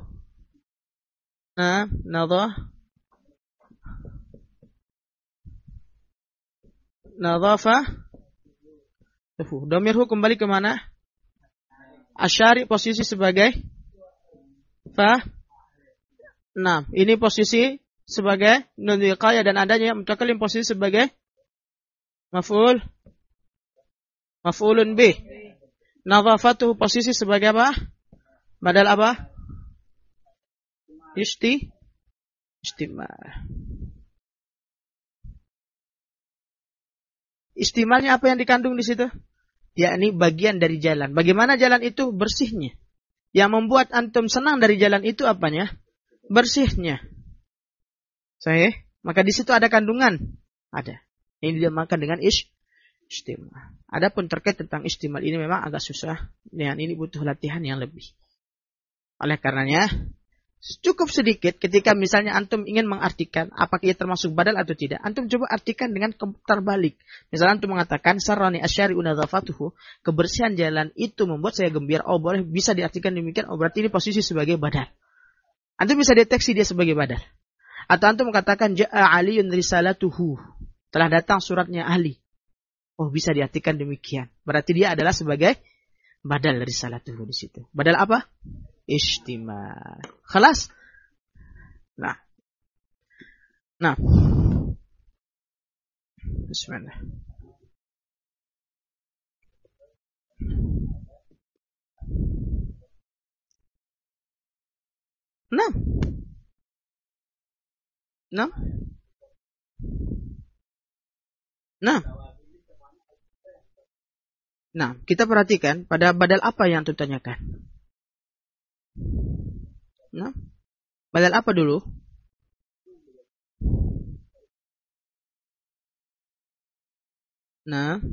Speaker 1: nadhafa. Dhamirhu kembali ke mana? Asyari posisi sebagai fa. Nah, ini posisi sebagai nun wiqayah dan adanya mutakallim posisi sebagai maf'ulun bih. Nadhafatuhu posisi sebagai apa? Badal apa? Istimal. Istimalnya apa yang dikandung di situ? Yakni bagian dari jalan. Bagaimana jalan itu? Bersihnya. Yang membuat antum senang dari jalan itu apanya? Bersihnya. Sahih? Maka di situ ada kandungan. Ada. Ini dinamakan dengan istimal. Adapun terkait tentang istimal ini memang agak susah. Dan ini butuh latihan yang lebih. Oleh karenanya, cukup sedikit ketika misalnya antum ingin mengartikan apakah ia termasuk badal atau tidak. Antum coba artikan dengan terbalik. Misalnya antum mengatakan sarrani asyari'u nadhafatuhu, kebersihan jalan itu membuat saya gembira. Oh, boleh bisa diartikan demikian. Oh, berarti ini posisi sebagai badal. Antum bisa deteksi dia sebagai badal. Atau antum mengatakan ja'a aliyun risalatuhu, telah datang suratnya Ali. Oh, bisa diartikan demikian. Berarti dia adalah sebagai badal risalatuhu di situ. Badal apa? Istimal. Khalas. Nah. Bismillah. Nah, kita perhatikan pada badal apa yang antum tanyakan. Nah, badal apa dulu? Nah,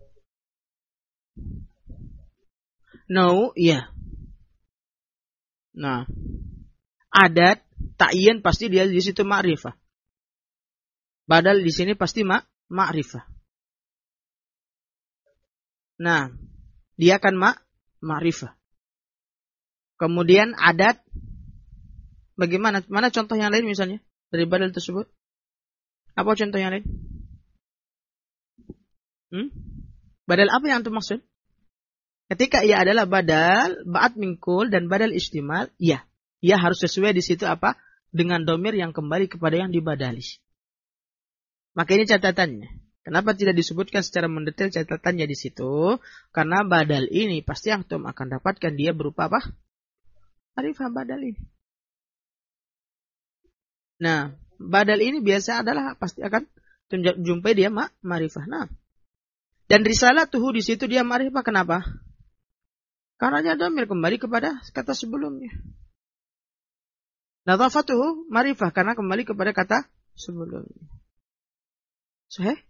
Speaker 1: no, iya. Nah, adat ta'yin pasti dia di situ ma'rifah. Badal di sini pasti ma'rifah. Nah, dia kan ma'rifah. Kemudian adat, bagaimana? Mana contoh yang lain misalnya dari badal tersebut? Apa contoh yang lain? Badal apa yang antum maksud? Ketika ia adalah badal, ba'at mingkul dan badal istimal, iya. Ya harus sesuai di situ apa? Dengan domir yang kembali kepada yang dibadali. Maka ini catatannya. Kenapa tidak disebutkan secara mendetail catatannya di situ? Karena badal ini pasti antum akan dapatkan dia berupa apa? Ma'rifah badal ini. Nah, badal ini biasa adalah pasti akan jumpai dia ma'rifah. Nah, dan risalah tuh di situ dia ma'rifah. Kenapa? Karena dia domir kembali kepada kata sebelumnya. Nadhafatuhu ma'rifah karena kembali kepada kata sebelumnya. Sahih?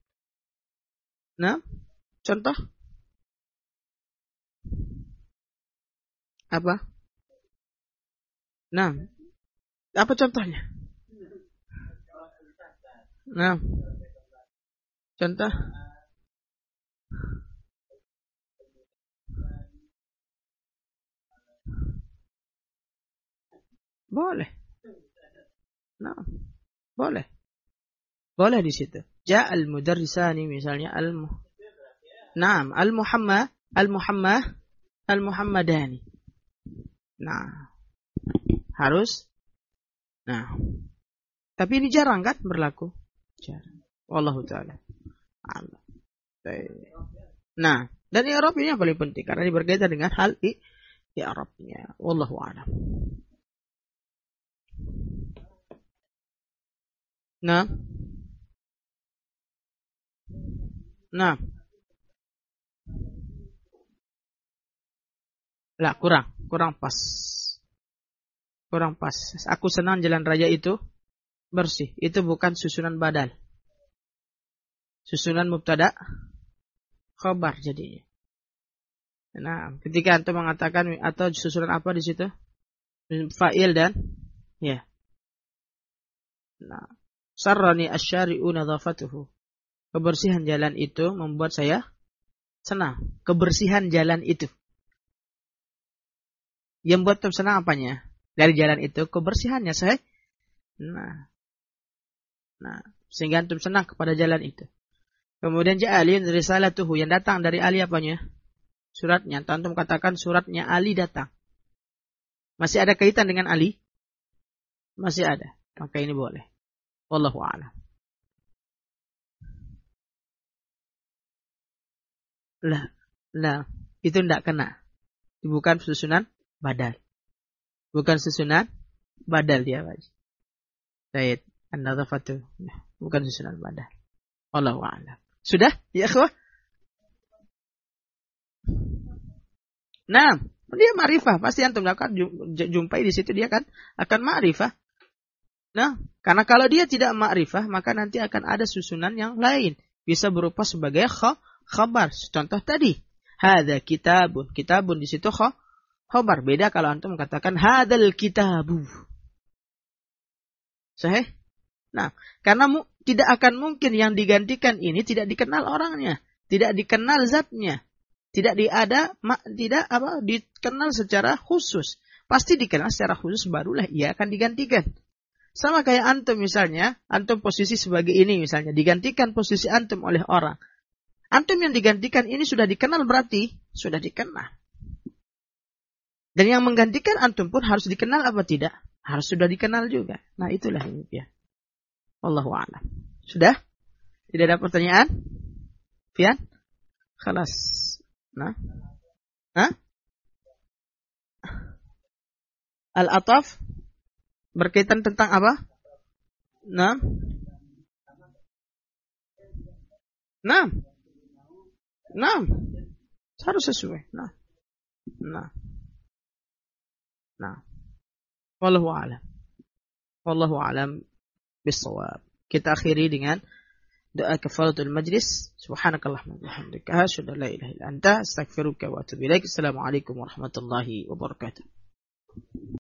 Speaker 1: Nah, contoh apa? Nah, apa contohnya? Nah, contoh. Boleh. Nah, boleh. Boleh di situ. Ja'al mudarrisani misalnya Naam, al-Muhammadani. Nah, harus. Nah, tapi ini jarang kan berlaku? Jarang. Wallahu ta'ala. Nah, dan i'rab ini yang paling penting karena ini berkaitan dengan hal i'rabnya. Wallahu a'lam. Nah. Nah. Lah, kurang pas. Kurang pas. Aku senang jalan raya itu bersih. Itu bukan susunan badal. Susunan mubtada khabar jadinya. Nah, ketika antum mengatakan atau susunan apa di situ? Fa'il dan ya. Nah, sarrani asyari'u nadhafatuhu. Kebersihan jalan itu membuat saya senang. Kebersihan jalan itu. Yang buat antum senang apanya? Dari jalan itu kebersihannya saya. Nah, sehingga antum senang kepada jalan itu. Kemudian ja'alin risalatuhu yang datang dari Ali apanya? Suratnya. Antum katakan suratnya Ali datang. Masih ada kaitan dengan Ali? Masih ada. Maka ini boleh. Wallahu a'lam. Lah, itu tidak kena. Bukan susunan badal. Bukan susunan badal dia, Pak. Baik, an-nadhafatu. Bukan susunan badal. Wallahu a'lam. Sudah? Ya, ikhwah? Nah, dia ma'rifah. Pasti antum akan jumpai di situ dia akan ma'rifah. Nah, karena kalau dia tidak ma'rifah, maka nanti akan ada susunan yang lain. Bisa berupa sebagai khabar. Contoh tadi. Hadza kitabun. Kitabun di situ khabar. Beda kalau antum katakan hadzal kitabu. Sahih? Nah, karena tidak akan mungkin yang digantikan ini tidak dikenal orangnya, tidak dikenal zatnya, tidak dikenal secara khusus. Pasti dikenal secara khusus barulah ia akan digantikan. Sama kayak antum misalnya, antum posisi sebagai ini misalnya, digantikan posisi antum oleh orang. Antum yang digantikan ini sudah dikenal berarti sudah dikenal. Dan yang menggantikan antum pun harus dikenal apa tidak? Harus sudah dikenal juga. Nah, itulah ini ya. Wallahu a'lam. Sudah? Tidak ada pertanyaan? Fian? Khalas. Nah. Hah? Al-ataf berkaitan tentang apa? Nah. Harus sesuai. Nah. Wallahu a'lam. Wallahu a'lam bis-shawab. Kita akhiri dengan doa kafaratul majlis. Subhanakallahumma wa bihamdika asyhadu an la ilaha illa anta astaghfiruka wa atubu ilaik. Assalamualaikum warahmatullahi wabarakatuh.